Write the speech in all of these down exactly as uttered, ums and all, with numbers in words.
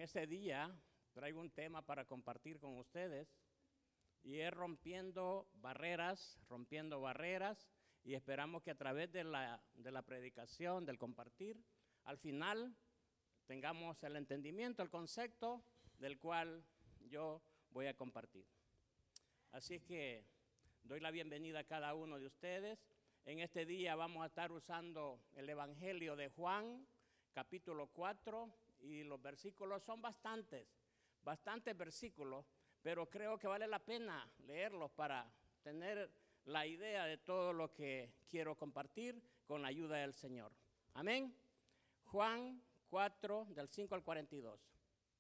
este día traigo un tema para compartir con ustedes y es rompiendo barreras, rompiendo barreras y esperamos que a través de la, de la predicación, del compartir, al final tengamos el entendimiento, el concepto del cual yo voy a compartir. Así es que doy la bienvenida a cada uno de ustedes. En este día vamos a estar usando el Evangelio de Juan, capítulo cuatro, y los versículos son bastantes, bastantes versículos, pero creo que vale la pena leerlos para tener la idea de todo lo que quiero compartir con la ayuda del Señor. Amén. Juan cuatro, del cinco al cuarenta y dos.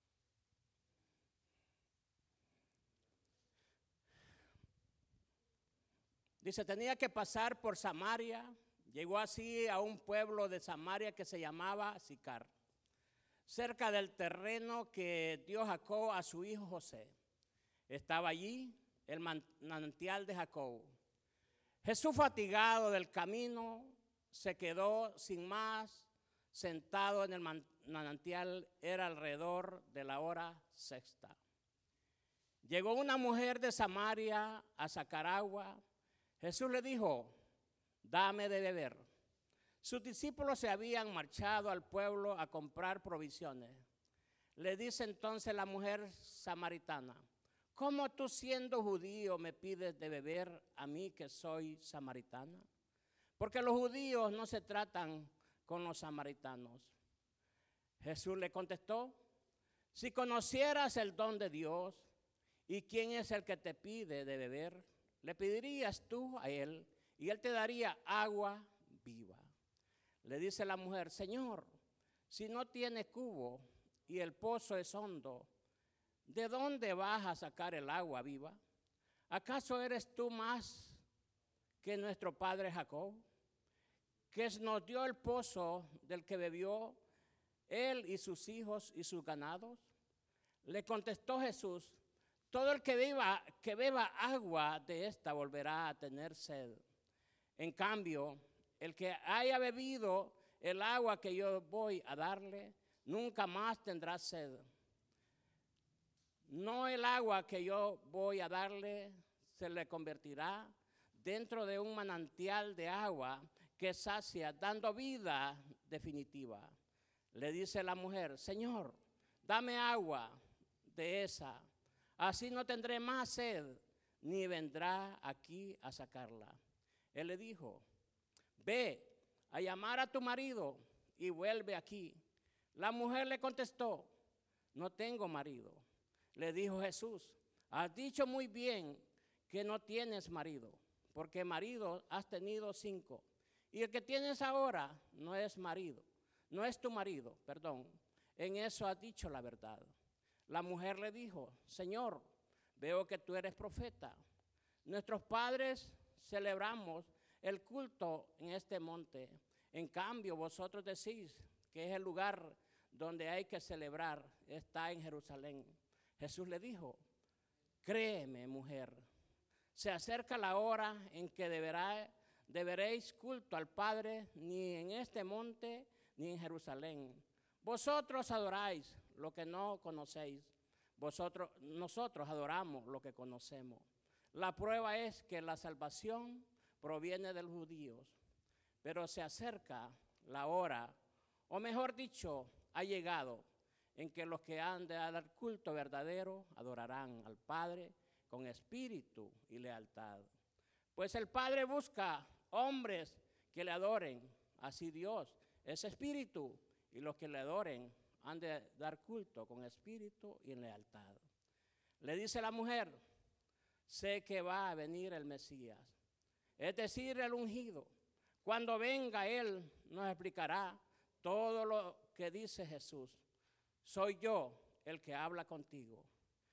Dice, tenía que pasar por Samaria. Llegó así a un pueblo de Samaria que se llamaba Sicar, cerca del terreno que dio Jacob a su hijo José. Estaba allí el manantial de Jacob. Jesús, fatigado del camino, se quedó sin más, sentado en el manantial. Era alrededor de la hora sexta. Llegó una mujer de Samaria a sacar agua. Jesús le dijo, dame de beber. Sus discípulos se habían marchado al pueblo a comprar provisiones. Le dice entonces la mujer samaritana, ¿cómo tú siendo judío me pides de beber a mí que soy samaritana? Porque los judíos no se tratan con los samaritanos. Jesús le contestó, si conocieras el don de Dios y quién es el que te pide de beber, le pedirías tú a él y él te daría agua viva. Le dice la mujer, Señor, si no tienes cubo y el pozo es hondo, ¿de dónde vas a sacar el agua viva? ¿Acaso eres tú más que nuestro padre Jacob, que nos dio el pozo del que bebió él y sus hijos y sus ganados? Le contestó Jesús, todo el que beba, que beba agua de esta volverá a tener sed. En cambio, el que haya bebido el agua que yo voy a darle, nunca más tendrá sed. No el agua que yo voy a darle se le convertirá dentro de un manantial de agua que sacia, dando vida definitiva. Le dice la mujer, Señor, dame agua de esa. Así no tendré más sed, ni vendrá aquí a sacarla. Él le dijo, ve a llamar a tu marido y vuelve aquí. La mujer le contestó, no tengo marido. Le dijo Jesús, has dicho muy bien que no tienes marido, porque marido has tenido cinco. Y el que tienes ahora no es marido, no es tu marido, perdón. En eso has dicho la verdad. La mujer le dijo, Señor, veo que tú eres profeta. Nuestros padres celebramos el culto en este monte. En cambio, vosotros decís que es el lugar donde hay que celebrar, está en Jerusalén. Jesús le dijo, créeme, mujer, se acerca la hora en que deberá, deberéis culto al Padre, ni en este monte, ni en Jerusalén. Vosotros adoráis lo que no conocéis. Vosotros, nosotros adoramos lo que conocemos. La prueba es que la salvación proviene de los judíos, pero se acerca la hora, o mejor dicho, ha llegado, en que los que han de dar culto verdadero adorarán al Padre con espíritu y lealtad. Pues el Padre busca hombres que le adoren, así Dios es espíritu, y los que le adoren han de dar culto con espíritu y en lealtad. Le dice la mujer, sé que va a venir el Mesías, es decir, el ungido. Cuando venga Él nos explicará todo lo que dice Jesús. Soy yo el que habla contigo.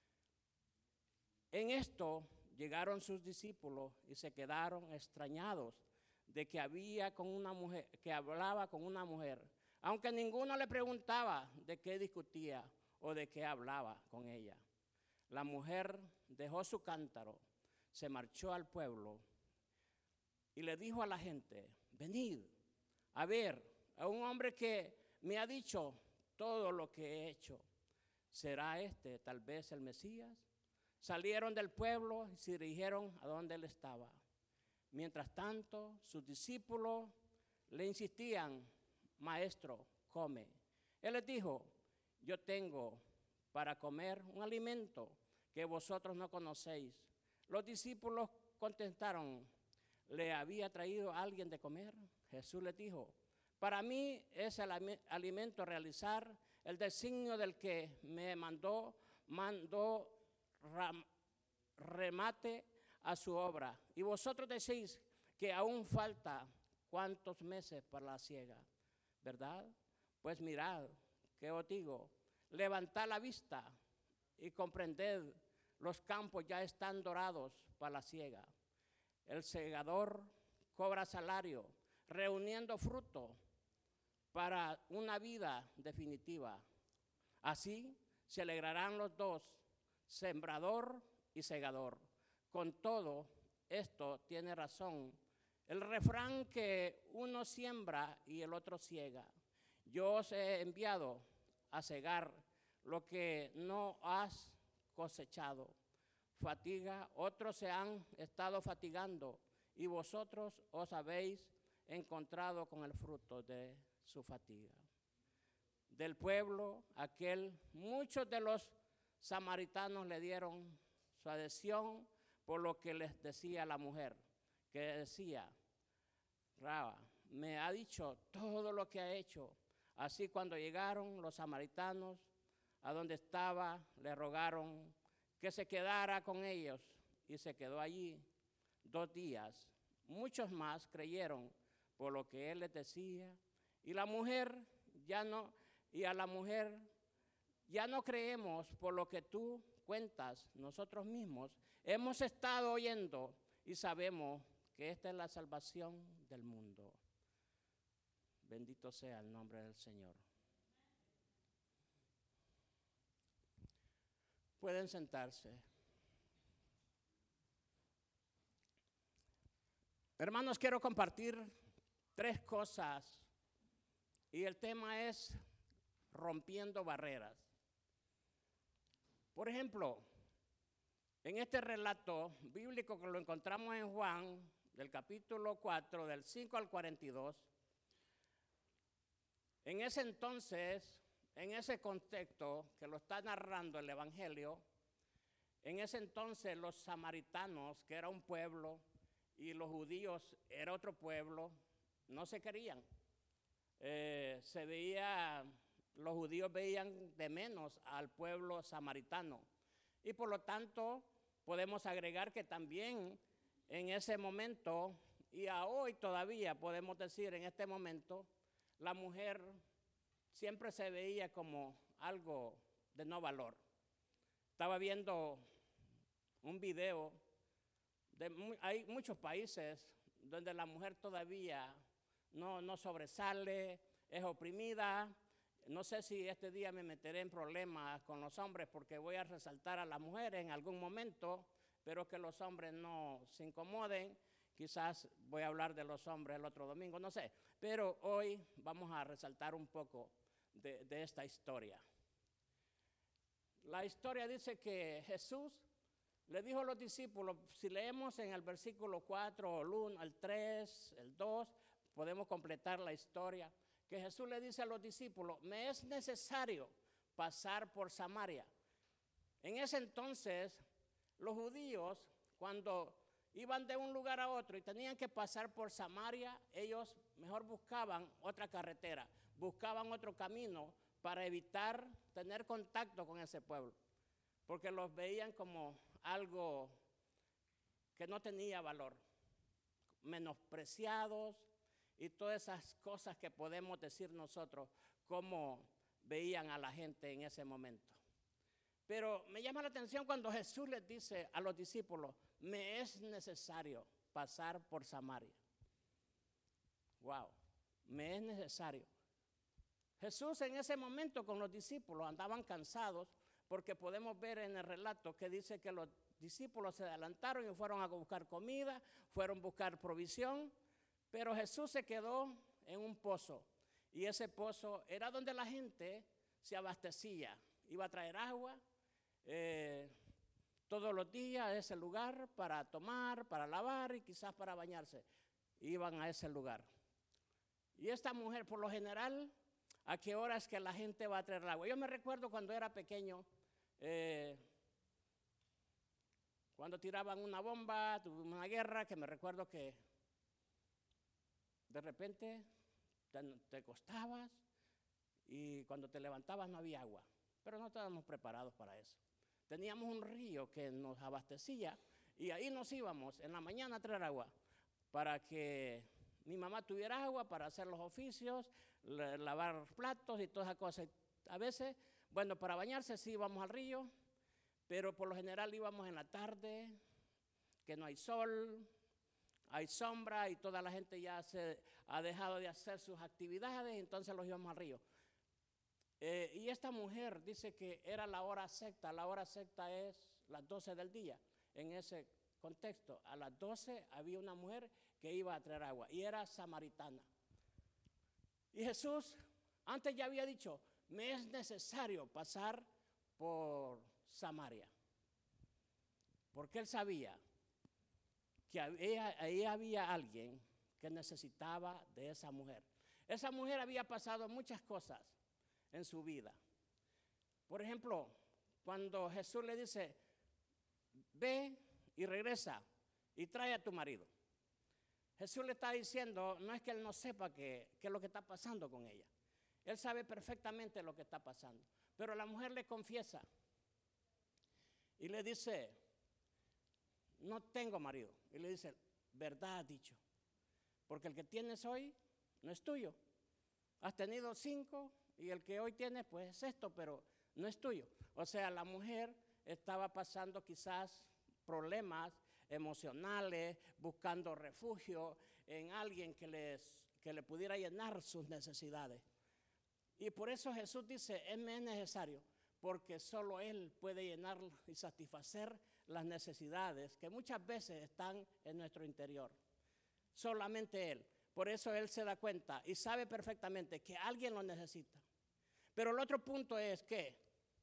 En esto llegaron sus discípulos y se quedaron extrañados de que había con una mujer, que hablaba con una mujer, aunque ninguno le preguntaba de qué discutía o de qué hablaba con ella. La mujer dejó su cántaro, se marchó al pueblo y le dijo a la gente, venid a ver a un hombre que me ha dicho todo lo que he hecho. ¿será este tal vez el Mesías? Salieron del pueblo y se dirigieron a donde él estaba. Mientras tanto, sus discípulos le insistían, maestro, come. Él les dijo, yo tengo para comer un alimento que vosotros no conocéis. Los discípulos contestaron, ¿le había traído alguien de comer? Jesús les dijo, para mí es el alimento realizar el designio del que me mandó, mandó ram, remate a su obra. Y vosotros decís que aún falta cuántos meses para la siega, ¿verdad? Pues mirad, que os digo, levantad la vista y comprended, los campos ya están dorados para la siega. El segador cobra salario, reuniendo fruto para una vida definitiva. Así se alegrarán los dos, sembrador y segador. Con todo esto tiene razón el refrán que uno siembra y el otro ciega. Yo os he enviado a cegar lo que no has cosechado. Fatiga, otros se han estado fatigando y vosotros os habéis encontrado con el fruto de su fatiga. Del pueblo aquel, muchos de los samaritanos le dieron su adhesión por lo que les decía la mujer, que decía, Raba, me ha dicho todo lo que ha hecho. Así cuando llegaron los samaritanos a donde estaba, le rogaron que se quedara con ellos y se quedó allí dos días. Muchos más creyeron por lo que él les decía y la mujer ya no, y a la mujer ya no creemos por lo que tú cuentas. Nosotros mismos hemos estado oyendo y sabemos que esta es la salvación del mundo. Bendito sea el nombre del Señor. Pueden sentarse. Hermanos, quiero compartir tres cosas y el tema es rompiendo barreras. Por ejemplo, en este relato bíblico que lo encontramos en Juan, del capítulo cuatro, del cinco al cuarenta y dos, en ese entonces, en ese contexto que lo está narrando el Evangelio, en ese entonces los samaritanos, que era un pueblo, y los judíos era otro pueblo, no se querían. Eh, se veía, los judíos veían de menos al pueblo samaritano. Y por lo tanto, podemos agregar que también en ese momento, y a hoy todavía podemos decir en este momento, la mujer siempre se veía como algo de no valor. Estaba viendo un video, de, hay muchos países donde la mujer todavía no, no sobresale, es oprimida. No sé si este día me meteré en problemas con los hombres porque voy a resaltar a las mujeres en algún momento, pero que los hombres no se incomoden. Quizás voy a hablar de los hombres el otro domingo, no sé. Pero hoy vamos a resaltar un poco de, de esta historia. La historia dice que Jesús le dijo a los discípulos, si leemos en el versículo cuatro, el uno, el tres, el dos, podemos completar la historia, que Jesús le dice a los discípulos, me es necesario pasar por Samaria. En ese entonces, los judíos, cuando iban de un lugar a otro y tenían que pasar por Samaria, ellos mejor buscaban otra carretera, buscaban otro camino para evitar tener contacto con ese pueblo, porque los veían como algo que no tenía valor, menospreciados y todas esas cosas que podemos decir nosotros, como veían a la gente en ese momento. Pero me llama la atención cuando Jesús les dice a los discípulos, me es necesario pasar por Samaria. Wow, me es necesario. Jesús en ese momento con los discípulos andaban cansados porque podemos ver en el relato que dice que los discípulos se adelantaron y fueron a buscar comida, fueron a buscar provisión, pero Jesús se quedó en un pozo y ese pozo era donde la gente se abastecía iba a traer agua eh, todos los días a ese lugar para tomar, para lavar y quizás para bañarse. Iban a ese lugar. Y esta mujer, por lo general, ¿a qué hora es que la gente va a traer agua? Yo me recuerdo cuando era pequeño, eh, cuando tiraban una bomba, tuve una guerra, que me recuerdo que de repente te, te acostabas y cuando te levantabas no había agua, pero no estábamos preparados para eso. Teníamos un río que nos abastecía y ahí nos íbamos en la mañana a traer agua para que mi mamá tuviera agua para hacer los oficios, lavar platos y todas esas cosas. A veces, bueno, para bañarse sí íbamos al río, pero por lo general íbamos en la tarde, que no hay sol, hay sombra y toda la gente ya se ha dejado de hacer sus actividades, entonces los íbamos al río. Eh, y esta mujer dice que era la hora sexta, la hora sexta es las doce del día. En ese contexto, a las doce había una mujer que iba a traer agua y era samaritana. Y Jesús antes ya había dicho, me es necesario pasar por Samaria, porque él sabía que ahí había alguien que necesitaba de esa mujer. Esa mujer había pasado muchas cosas en su vida. Por ejemplo, cuando Jesús le dice, ve y regresa y trae a tu marido. Jesús le está diciendo, no es que él no sepa qué es lo que está pasando con ella. Él sabe perfectamente lo que está pasando. Pero la mujer le confiesa y le dice, no tengo marido. Y le dice, verdad has dicho, porque el que tienes hoy no es tuyo. Has tenido cinco y el que hoy tienes pues es esto, pero no es tuyo. O sea, la mujer estaba pasando quizás problemas emocionales, buscando refugio en alguien que, les, que le pudiera llenar sus necesidades. Y por eso Jesús dice, es necesario, porque solo Él puede llenar y satisfacer las necesidades que muchas veces están en nuestro interior. Solamente Él. Por eso Él se da cuenta y sabe perfectamente que alguien lo necesita. Pero el otro punto es que,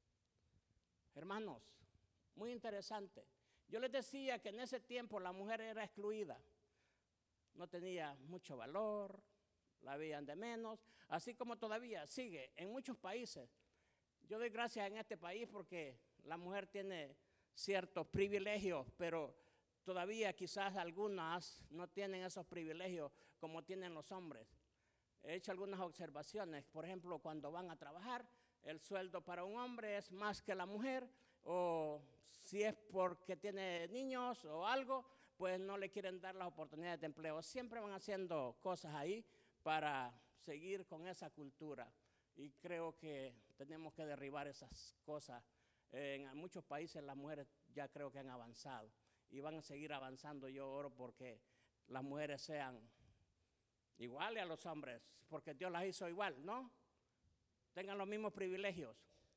hermanos, muy interesante. Yo les decía que en ese tiempo la mujer era excluida. No tenía mucho valor, la veían de menos, así como todavía sigue en muchos países. Yo doy gracias en este país porque la mujer tiene ciertos privilegios, pero todavía quizás algunas no tienen esos privilegios como tienen los hombres. He hecho algunas observaciones, por ejemplo, cuando van a trabajar, el sueldo para un hombre es más que la mujer, o si es porque tiene niños o algo, pues no le quieren dar las oportunidades de empleo. Siempre van haciendo cosas ahí para seguir con esa cultura. Y creo que tenemos que derribar esas cosas. En muchos países las mujeres ya creo que han avanzado y van a seguir avanzando. Yo oro porque las mujeres sean iguales a los hombres, porque Dios las hizo igual, ¿no? Tengan los mismos privilegios.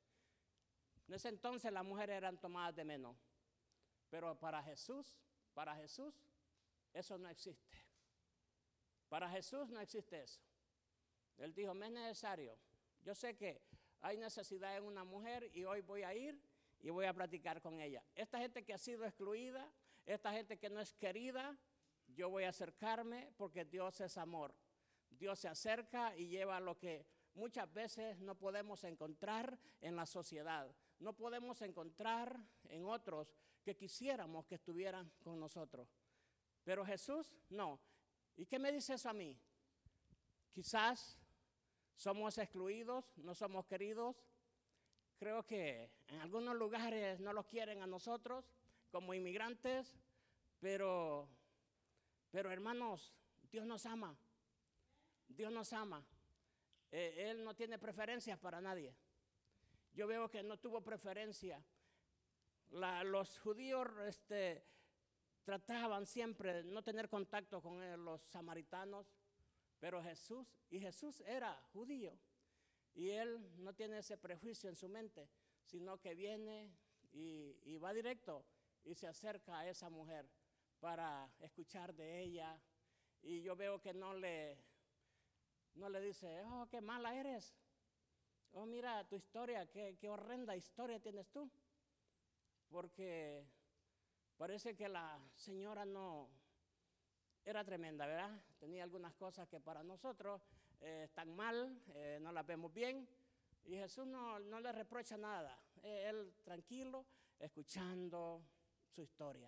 En ese entonces las mujeres eran tomadas de menos, pero para Jesús, para Jesús, eso no existe. Para Jesús no existe eso. Él dijo, me es necesario. Yo sé que hay necesidad en una mujer y hoy voy a ir y voy a platicar con ella. Esta gente que ha sido excluida, esta gente que no es querida, yo voy a acercarme porque Dios es amor. Dios se acerca y lleva lo que muchas veces no podemos encontrar en la sociedad. No podemos encontrar en otros que quisiéramos que estuvieran con nosotros. Pero Jesús, no. ¿Y qué me dice eso a mí? Quizás somos excluidos, no somos queridos. Creo que en algunos lugares no los quieren a nosotros como inmigrantes, pero, pero hermanos, Dios nos ama. Dios nos ama. Eh, él no tiene preferencias para nadie. Yo veo que no tuvo preferencia. La, los judíos este, trataban siempre de no tener contacto con él, los samaritanos, pero Jesús, y Jesús era judío, y él no tiene ese prejuicio en su mente, sino que viene y, y va directo y se acerca a esa mujer para escuchar de ella. Y yo veo que no le, no le dice, oh, qué mala eres. Oh, mira tu historia, qué, qué horrenda historia tienes tú. Porque parece que la señora no era tremenda, ¿verdad? Tenía algunas cosas que para nosotros eh, están mal, eh, no las vemos bien. Y Jesús no, no le reprocha nada. Eh, él tranquilo, escuchando su historia.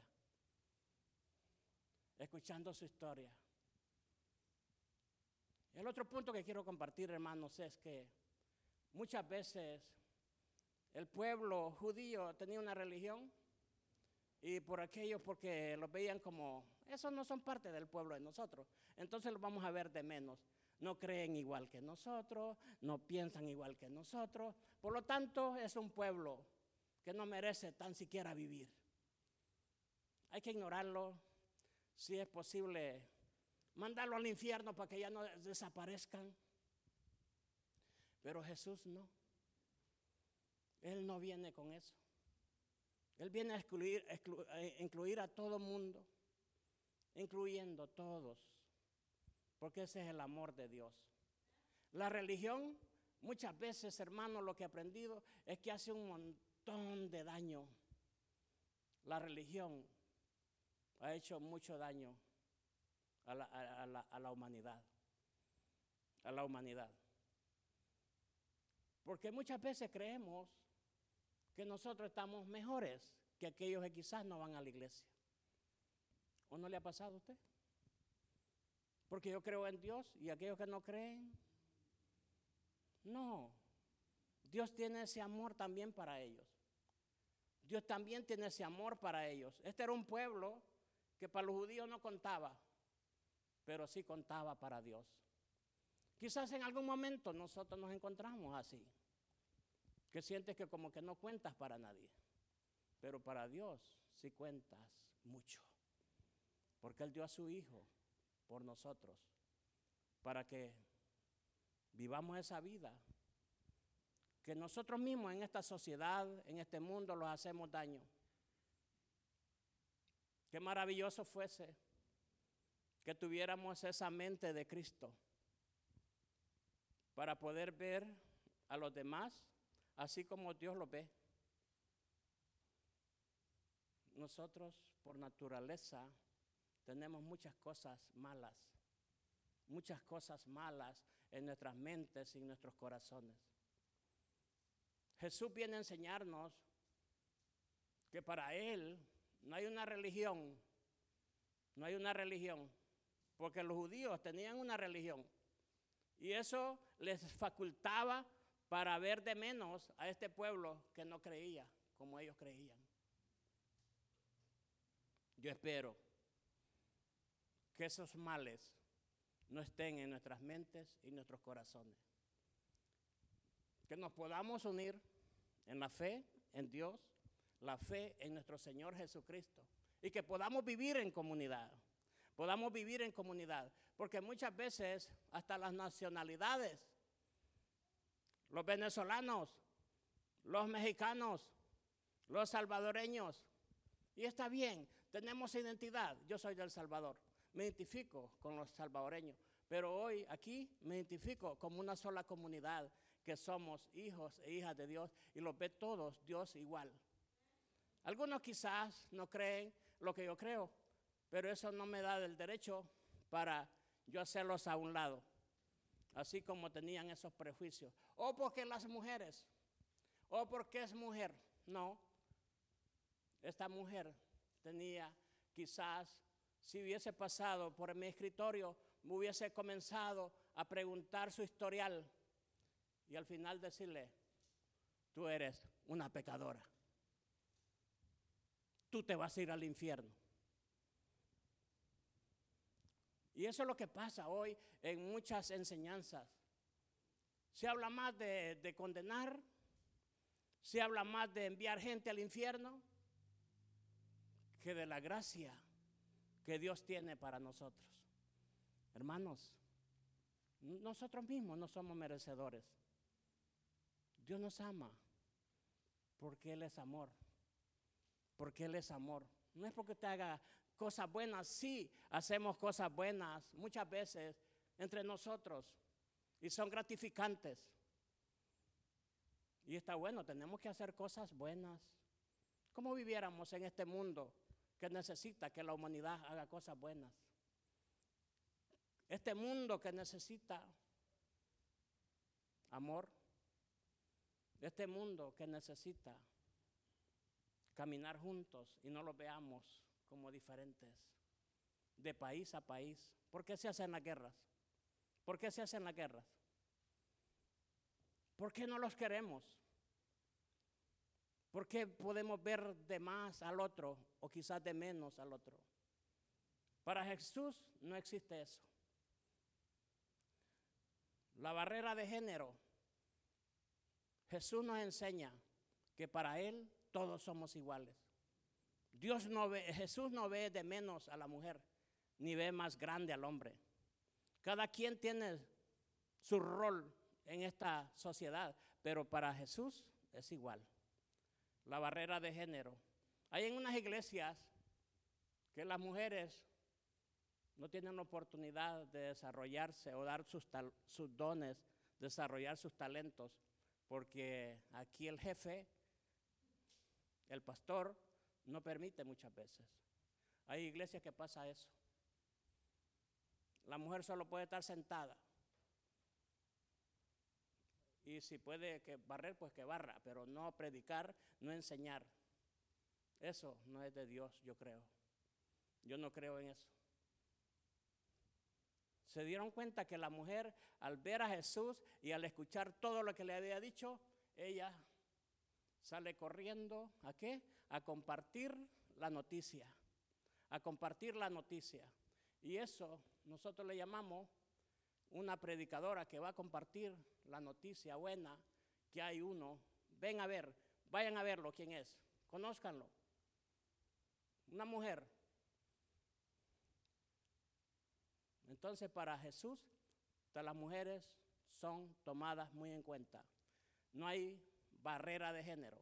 Escuchando su historia. El otro punto que quiero compartir, hermanos, es que muchas veces el pueblo judío tenía una religión y por aquello, porque los veían como, esos no son parte del pueblo de nosotros, entonces los vamos a ver de menos. No creen igual que nosotros, no piensan igual que nosotros, por lo tanto es un pueblo que no merece tan siquiera vivir. Hay que ignorarlo, si es posible, mandarlo al infierno para que ya no desaparezcan. Pero Jesús no. Él no viene con eso. Él viene a excluir, exclu, a incluir a todo mundo, incluyendo todos, porque ese es el amor de Dios. La religión, muchas veces, hermanos, lo que he aprendido es que hace un montón de daño. La religión ha hecho mucho daño a la, a, a la, a la humanidad, a la humanidad. Porque muchas veces creemos que nosotros estamos mejores que aquellos que quizás no van a la iglesia. ¿O no le ha pasado a usted? Porque yo creo en Dios y aquellos que no creen, no. Dios tiene ese amor también para ellos. Dios también tiene ese amor para ellos. Este era un pueblo que para los judíos no contaba, pero sí contaba para Dios. Quizás en algún momento nosotros nos encontramos así, que sientes que como que no cuentas para nadie, pero para Dios sí cuentas mucho, porque Él dio a su Hijo por nosotros, para que vivamos esa vida, que nosotros mismos en esta sociedad, en este mundo, los hacemos daño. Qué maravilloso fuese que tuviéramos esa mente de Cristo para poder ver a los demás así como Dios los ve. Nosotros, por naturaleza, tenemos muchas cosas malas, muchas cosas malas en nuestras mentes y en nuestros corazones. Jesús viene a enseñarnos que para Él no hay una religión, no hay una religión, porque los judíos tenían una religión y eso les facultaba para ver de menos a este pueblo que no creía como ellos creían. Yo espero que esos males no estén en nuestras mentes y nuestros corazones. Que nos podamos unir en la fe en Dios, la fe en nuestro Señor Jesucristo y que podamos vivir en comunidad, podamos vivir en comunidad, porque muchas veces hasta las nacionalidades, los venezolanos, los mexicanos, los salvadoreños, y está bien, tenemos identidad. Yo soy del Salvador, me identifico con los salvadoreños, pero hoy aquí me identifico como una sola comunidad, que somos hijos e hijas de Dios y los ve todos Dios igual. Algunos quizás no creen lo que yo creo, pero eso no me da el derecho para yo hacerlos a un lado, así como tenían esos prejuicios. O porque las mujeres, o porque es mujer. No, esta mujer tenía quizás, si hubiese pasado por mi escritorio, me hubiese comenzado a preguntar su historial y al final decirle, tú eres una pecadora, tú te vas a ir al infierno. Y eso es lo que pasa hoy en muchas enseñanzas. Se habla más de, de condenar, se habla más de enviar gente al infierno que de la gracia que Dios tiene para nosotros. Hermanos, nosotros mismos no somos merecedores. Dios nos ama porque Él es amor, porque Él es amor. No es porque te haga cosas buenas, sí, hacemos cosas buenas muchas veces entre nosotros y son gratificantes. Y está bueno, tenemos que hacer cosas buenas. ¿Cómo viviéramos en este mundo que necesita que la humanidad haga cosas buenas? Este mundo que necesita amor. Este mundo que necesita caminar juntos y no los veamos como diferentes, de país a país. ¿Por qué se hacen las guerras? ¿Por qué se hacen las guerras? ¿Por qué no los queremos? ¿Por qué podemos ver de más al otro o quizás de menos al otro? Para Jesús no existe eso. La barrera de género, Jesús nos enseña que para Él todos somos iguales. Dios no ve, Jesús no ve de menos a la mujer, ni ve más grande al hombre. Cada quien tiene su rol en esta sociedad, pero para Jesús es igual. La barrera de género. Hay en unas iglesias que las mujeres no tienen la oportunidad de desarrollarse o dar sus, tal, sus dones, desarrollar sus talentos, porque aquí el jefe, el pastor, no permite muchas veces. Hay iglesias que pasa eso. La mujer solo puede estar sentada. Y si puede que barrer, pues que barra, pero no predicar, no enseñar. Eso no es de Dios, yo creo. Yo no creo en eso. Se dieron cuenta que la mujer, al ver a Jesús y al escuchar todo lo que le había dicho, ella sale corriendo, ¿a qué? A compartir la noticia, a compartir la noticia. Y eso nosotros le llamamos una predicadora que va a compartir la noticia buena que hay uno. Ven a ver, vayan a verlo, quién es, conózcanlo. Una mujer. Entonces para Jesús, todas las mujeres son tomadas muy en cuenta. No hay barrera de género.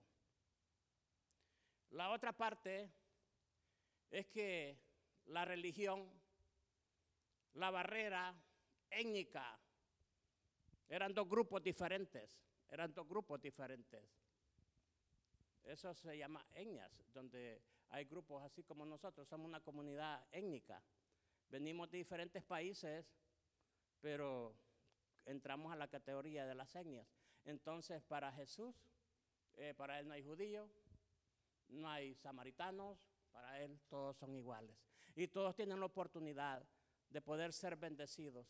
La otra parte es que la religión, la barrera étnica, eran dos grupos diferentes, eran dos grupos diferentes. Eso se llama etnias, donde hay grupos así como nosotros, somos una comunidad étnica. Venimos de diferentes países, pero entramos a la categoría de las etnias. Entonces, para Jesús, eh, para Él no hay judíos, no hay samaritanos, para Él todos son iguales. Y todos tienen la oportunidad de poder ser bendecidos.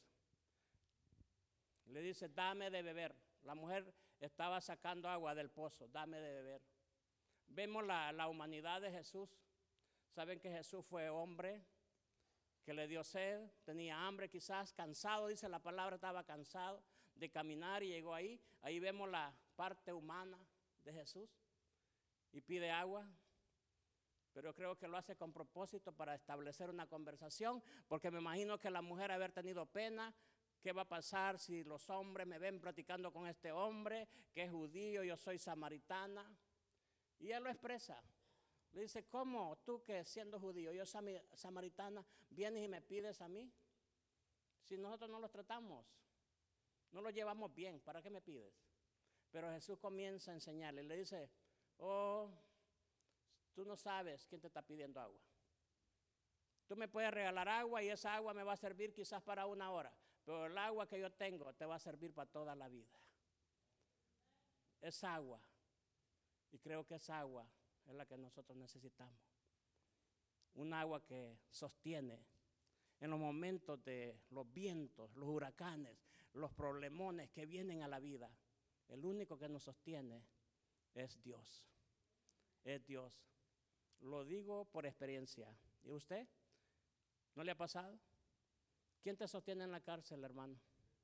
Le dice, dame de beber. La mujer estaba sacando agua del pozo, dame de beber. Vemos la, la humanidad de Jesús. Saben que Jesús fue hombre, que le dio sed, tenía hambre quizás, cansado, dice la palabra, estaba cansado de caminar y llegó ahí. Ahí vemos la parte humana de Jesús y pide agua, pero creo que lo hace con propósito para establecer una conversación, porque me imagino que la mujer haber tenido pena. ¿Qué va a pasar si los hombres me ven platicando con este hombre que es judío, yo soy samaritana? Y él lo expresa. Le dice, ¿cómo tú que siendo judío, yo samaritana, vienes y me pides a mí? Si nosotros no los tratamos, no los llevamos bien, ¿para qué me pides? Pero Jesús comienza a enseñarle, le dice, oh, tú no sabes quién te está pidiendo agua. Tú me puedes regalar agua y esa agua me va a servir quizás para una hora, pero el agua que yo tengo te va a servir para toda la vida. Es agua. Y creo que esa agua es la que nosotros necesitamos. Un agua que sostiene en los momentos de los vientos, los huracanes, los problemones que vienen a la vida. El único que nos sostiene es Dios. Es Dios. Lo digo por experiencia. ¿Y usted? ¿No le ha pasado? ¿Quién te sostiene en la cárcel, hermano?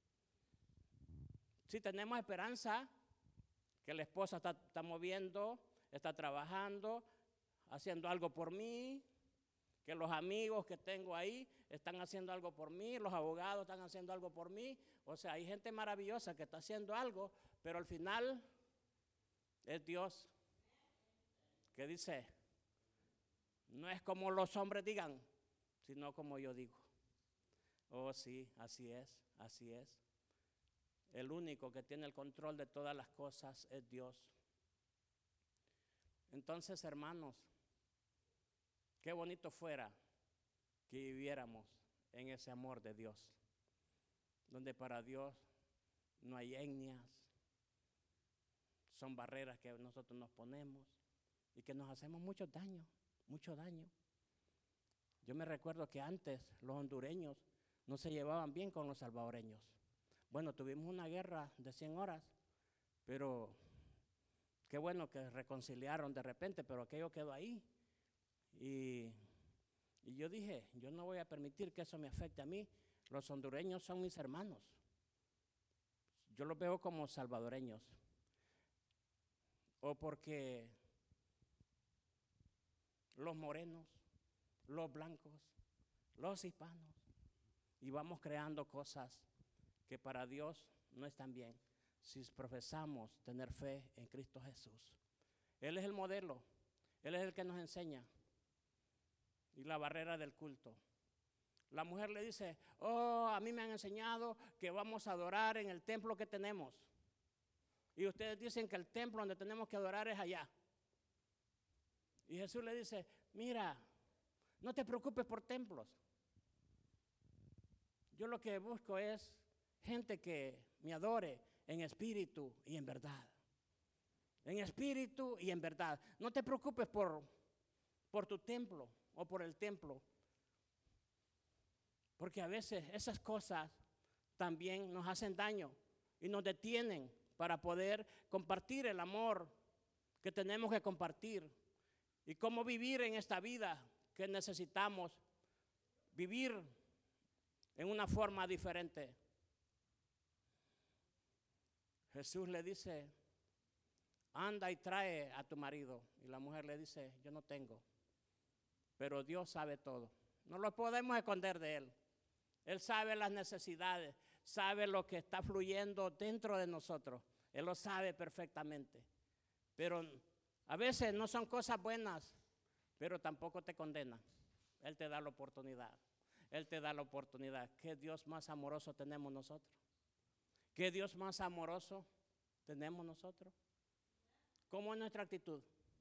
Si tenemos esperanza, que la esposa está, está moviendo, está trabajando, haciendo algo por mí, que los amigos que tengo ahí están haciendo algo por mí, los abogados están haciendo algo por mí. O sea, hay gente maravillosa que está haciendo algo, pero al final es Dios que dice, no es como los hombres digan, sino como yo digo. Oh, sí, así es, así es. el único que tiene el control de todas las cosas es Dios. Entonces, hermanos, qué bonito fuera que viviéramos en ese amor de Dios, donde para Dios no hay etnias, son barreras que nosotros nos ponemos y que nos hacemos mucho daño, mucho daño. Yo me recuerdo que antes los hondureños no se llevaban bien con los salvadoreños. Bueno, tuvimos una guerra de cien horas, pero qué bueno que reconciliaron de repente, pero aquello quedó ahí. Y, y yo dije, yo no voy a permitir que eso me afecte a mí. Los hondureños son mis hermanos. Yo los veo como salvadoreños. O porque los morenos, los blancos, los hispanos, y vamos creando cosas que para Dios no están bien si profesamos tener fe en Cristo Jesús. Él es el modelo, Él es el que nos enseña. Y la barrera del culto. La mujer le dice, oh, a mí me han enseñado que vamos a adorar en el templo que tenemos. Y ustedes dicen que el templo donde tenemos que adorar es allá. Y Jesús le dice, mira, no te preocupes por templos. Yo lo que busco es gente que me adore en espíritu y en verdad. En espíritu y en verdad. No te preocupes por, por tu templo o por el templo. Porque a veces esas cosas también nos hacen daño y nos detienen para poder compartir el amor que tenemos que compartir y cómo vivir en esta vida que necesitamos vivir en una forma diferente. Jesús le dice, anda y trae a tu marido. Y la mujer le dice, yo no tengo. Pero Dios sabe todo. No lo podemos esconder de Él. Él sabe las necesidades, sabe lo que está fluyendo dentro de nosotros. Él lo sabe perfectamente. Pero a veces no son cosas buenas, pero tampoco te condena. Él te da la oportunidad. Él te da la oportunidad. ¿Qué Dios más amoroso tenemos nosotros? ¿Qué Dios más amoroso tenemos nosotros? ¿Cómo es nuestra actitud?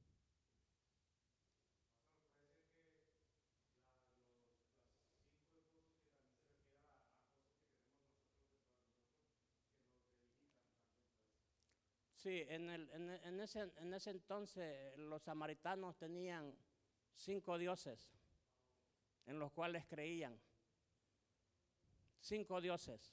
Sí, en, el, en, en, ese, en ese entonces los samaritanos tenían cinco dioses en los cuales creían. Cinco dioses.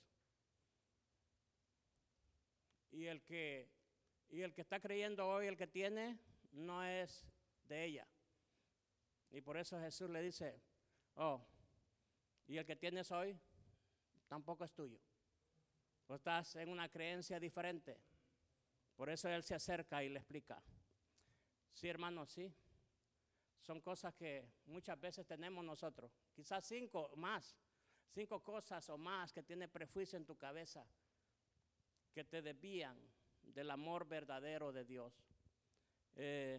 Y el que, y el que está creyendo hoy, el que tiene, no es de ella. Y por eso Jesús le dice, oh, y el que tienes hoy tampoco es tuyo. O estás en una creencia diferente. Por eso Él se acerca y le explica. Sí, hermanos, sí. Son cosas que muchas veces tenemos nosotros. Quizás cinco o más. Cinco cosas o más que tiene prejuicio en tu cabeza, que te desvían del amor verdadero de Dios. Eh,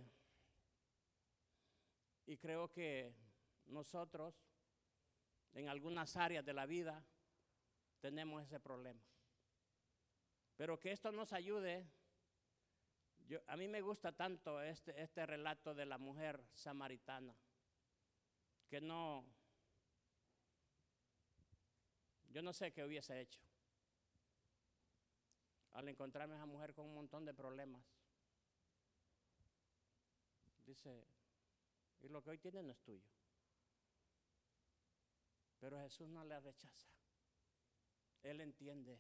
y creo que nosotros, en algunas áreas de la vida, tenemos ese problema. Pero que esto nos ayude. Yo, a mí me gusta tanto este, este relato de la mujer samaritana, que no, yo no sé qué hubiese hecho al encontrarme a esa mujer con un montón de problemas. Dice, y lo que hoy tiene no es tuyo. Pero Jesús no le rechaza. Él entiende.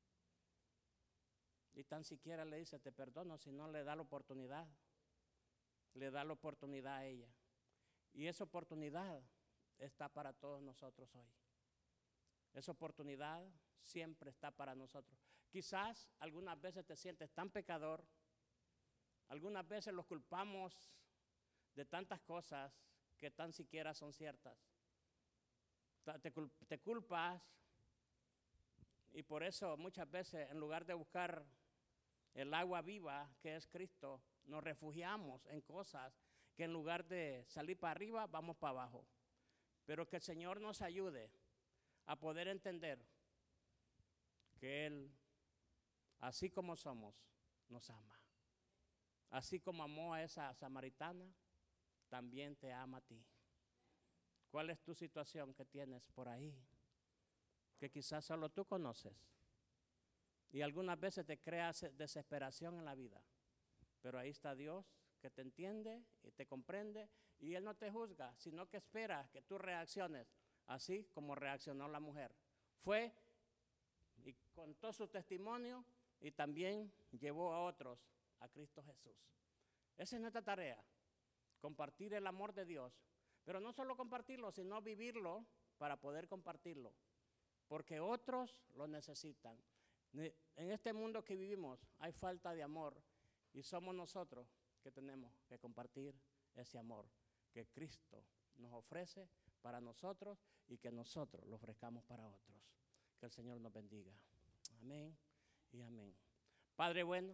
Y tan siquiera le dice, te perdono, si no le da la oportunidad. Le da la oportunidad a ella. Y esa oportunidad está para todos nosotros hoy. Esa oportunidad siempre está para nosotros. Quizás algunas veces te sientes tan pecador, algunas veces los culpamos de tantas cosas que tan siquiera son ciertas. Te, te culpas y por eso muchas veces en lugar de buscar el agua viva que es Cristo, nos refugiamos en cosas que en lugar de salir para arriba, vamos para abajo. Pero que el Señor nos ayude a poder entender que Él así como somos, nos ama. Así como amó a esa samaritana, también te ama a ti. ¿Cuál es tu situación que tienes por ahí? Que quizás solo tú conoces. Y algunas veces te crea desesperación en la vida. Pero ahí está Dios que te entiende y te comprende. Y Él no te juzga, sino que espera que tú reacciones así como reaccionó la mujer. Fue y contó su testimonio y también llevó a otros a Cristo Jesús. Esa es nuestra tarea, compartir el amor de Dios. Pero no solo compartirlo, sino vivirlo para poder compartirlo. Porque otros lo necesitan. En este mundo que vivimos hay falta de amor y somos nosotros que tenemos que compartir ese amor que Cristo nos ofrece para nosotros y que nosotros lo ofrezcamos para otros. Que el Señor nos bendiga. Amén y amén. Padre bueno,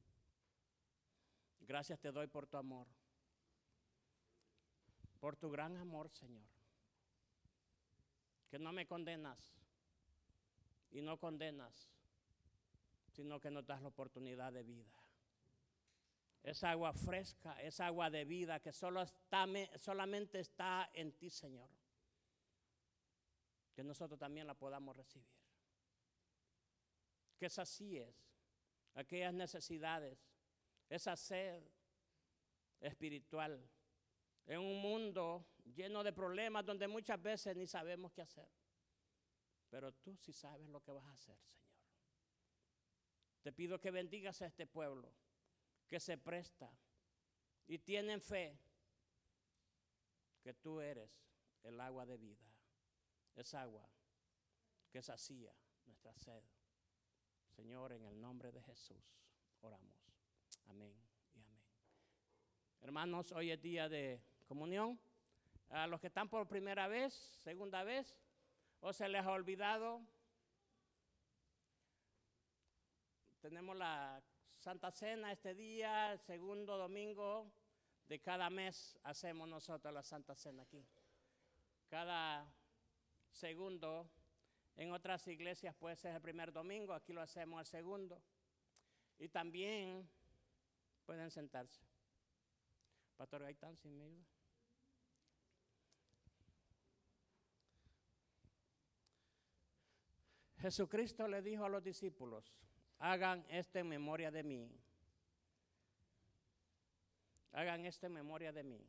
gracias te doy por tu amor, por tu gran amor, Señor, que no me condenas y no condenas, sino que nos das la oportunidad de vida. Es agua fresca, es agua de vida que solo está, solamente está en ti, Señor. Que nosotros también la podamos recibir. Que sacíes aquellas necesidades, esa sed espiritual en un mundo lleno de problemas donde muchas veces ni sabemos qué hacer. Pero tú sí sabes lo que vas a hacer, Señor. Te pido que bendigas a este pueblo que se presta y tienen fe que tú eres el agua de vida. Es agua que sacía nuestra sed. Señor, en el nombre de Jesús oramos. Amén y amén. Hermanos, hoy es día de comunión. A los que están por primera vez, segunda vez, o se les ha olvidado, tenemos la Santa Cena este día, el segundo domingo de cada mes hacemos nosotros la Santa Cena aquí. Cada segundo, en otras iglesias puede ser el primer domingo, aquí lo hacemos el segundo. Y también pueden sentarse. Pastor Gaitán, si me ayuda. Jesucristo le dijo a los discípulos, hagan esto en memoria de mí. Hagan esto en memoria de mí.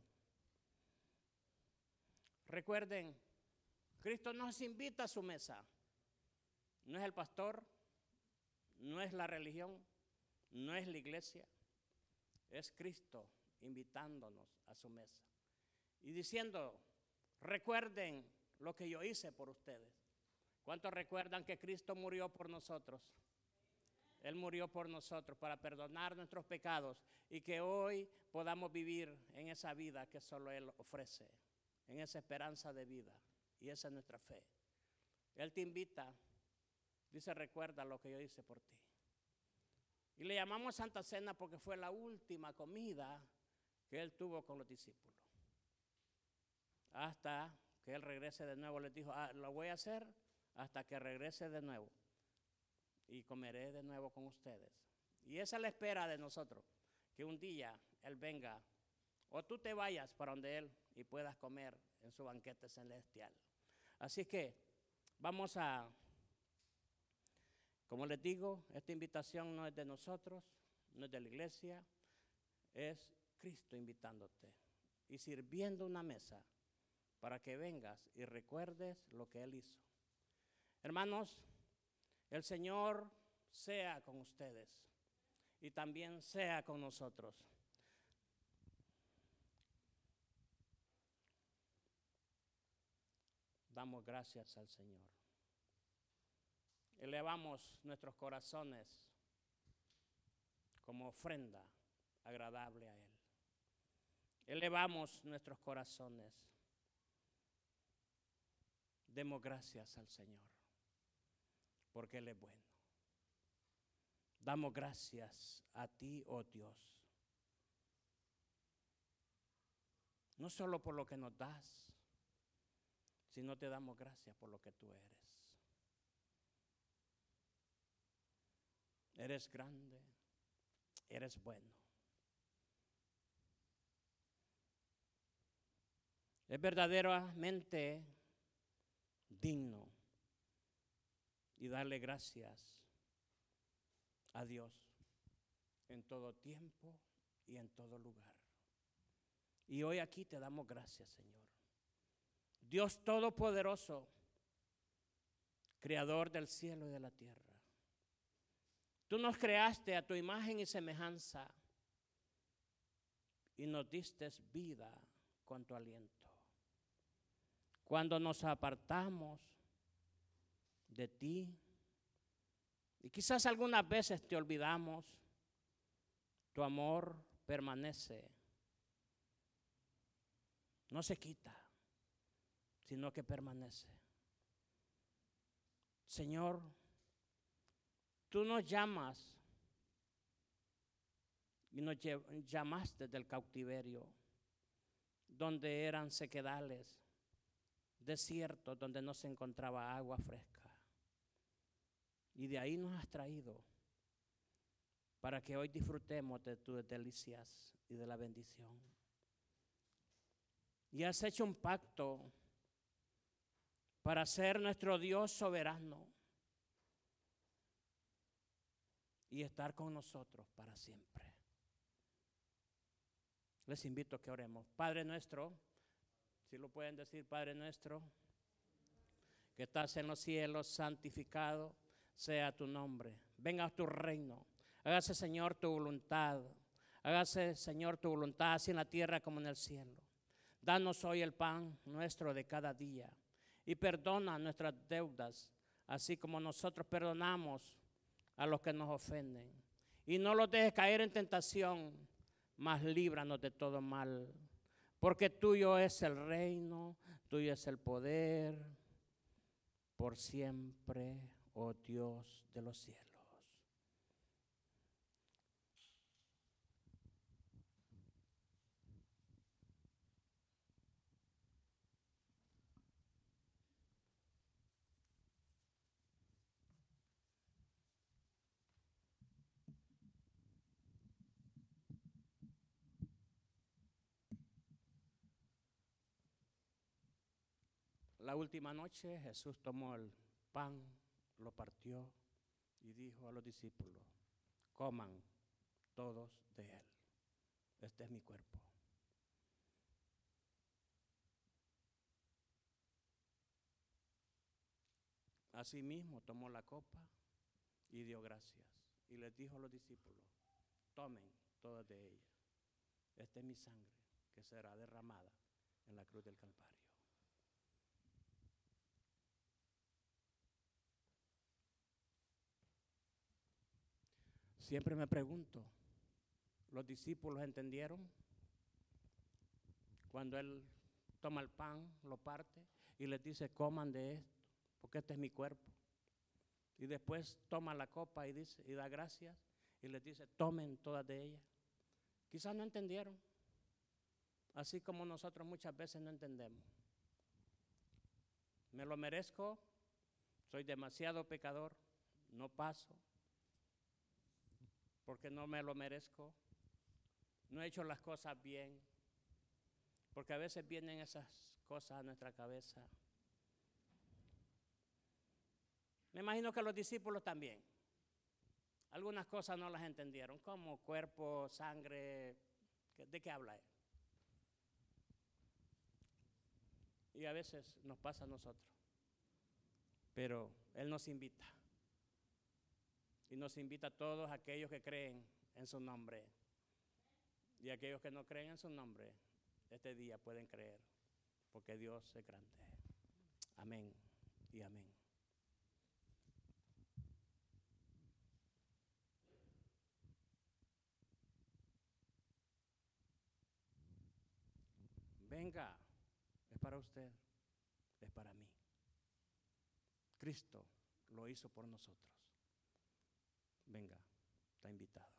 Recuerden, Cristo nos invita a su mesa. No es el pastor, no es la religión, no es la iglesia. Es Cristo invitándonos a su mesa. Y diciendo, recuerden lo que yo hice por ustedes. ¿Cuántos recuerdan que Cristo murió por nosotros? Él murió por nosotros para perdonar nuestros pecados y que hoy podamos vivir en esa vida que solo Él ofrece, en esa esperanza de vida. Y esa es nuestra fe. Él te invita, dice, recuerda lo que yo hice por ti. Y le llamamos Santa Cena porque fue la última comida que Él tuvo con los discípulos. Hasta que Él regrese de nuevo, les dijo, ah, lo voy a hacer hasta que regrese de nuevo. Y comeré de nuevo con ustedes. Y esa es la espera de nosotros, que un día Él venga, o tú te vayas para donde Él y puedas comer en su banquete celestial. Así que vamos a, como les digo, esta invitación no es de nosotros, no es de la iglesia, es Cristo invitándote y sirviendo una mesa para que vengas y recuerdes lo que Él hizo. Hermanos, el Señor sea con ustedes y también sea con nosotros. Damos gracias al Señor. Elevamos nuestros corazones como ofrenda agradable a Él. Elevamos nuestros corazones. Demos gracias al Señor, porque Él es bueno. Damos gracias a ti, oh Dios, no solo por lo que nos das, sino te damos gracias por lo que tú eres. eres grande, eres bueno. Es verdaderamente digno y darle gracias a Dios en todo tiempo y en todo lugar. Y hoy aquí te damos gracias, Señor. Dios Todopoderoso, Creador del cielo y de la tierra. Tú nos creaste a tu imagen y semejanza y nos diste vida con tu aliento. Cuando nos apartamos de ti, y quizás algunas veces te olvidamos, tu amor permanece. No se quita, sino que permanece. Señor, tú nos llamas y nos llamaste del cautiverio, donde eran sequedales, desiertos, donde no se encontraba agua fresca. Y de ahí nos has traído para que hoy disfrutemos de tus delicias y de la bendición. Y has hecho un pacto para ser nuestro Dios soberano y estar con nosotros para siempre. Les invito a que oremos. Padre nuestro, si lo pueden decir, Padre nuestro, que estás en los cielos, santificado sea tu nombre. Venga a tu reino. Hágase, Señor, tu voluntad. Hágase, Señor, tu voluntad, así en la tierra como en el cielo. Danos hoy el pan nuestro de cada día. Y perdona nuestras deudas, así como nosotros perdonamos a los que nos ofenden. Y no los dejes caer en tentación, mas líbranos de todo mal. Porque tuyo es el reino, tuyo es el poder, por siempre, oh Dios de los cielos. La última noche Jesús tomó el pan, lo partió y dijo a los discípulos: coman todos de él. Este es mi cuerpo. Asimismo tomó la copa y dio gracias y les dijo a los discípulos: tomen todas de ellas. Esta es mi sangre que será derramada en la cruz del Calvario. Siempre me pregunto, ¿los discípulos entendieron? Cuando él toma el pan, lo parte y les dice: coman de esto, porque este es mi cuerpo. Y después toma la copa y dice, y da gracias y les dice: tomen todas de ellas. Quizás no entendieron, así como nosotros muchas veces no entendemos. Me lo merezco, soy demasiado pecador, no paso, porque no me lo merezco, no he hecho las cosas bien, porque a veces vienen esas cosas a nuestra cabeza. Me imagino que los discípulos también. Algunas cosas no las entendieron, como cuerpo, sangre, ¿de qué habla él? Y a veces nos pasa a nosotros. Pero él nos invita. Y nos invita a todos aquellos que creen en su nombre. Y aquellos que no creen en su nombre, este día pueden creer, porque Dios es grande. Amén y amén. Venga, es para usted, es para mí. Cristo lo hizo por nosotros. Venga, está invitado.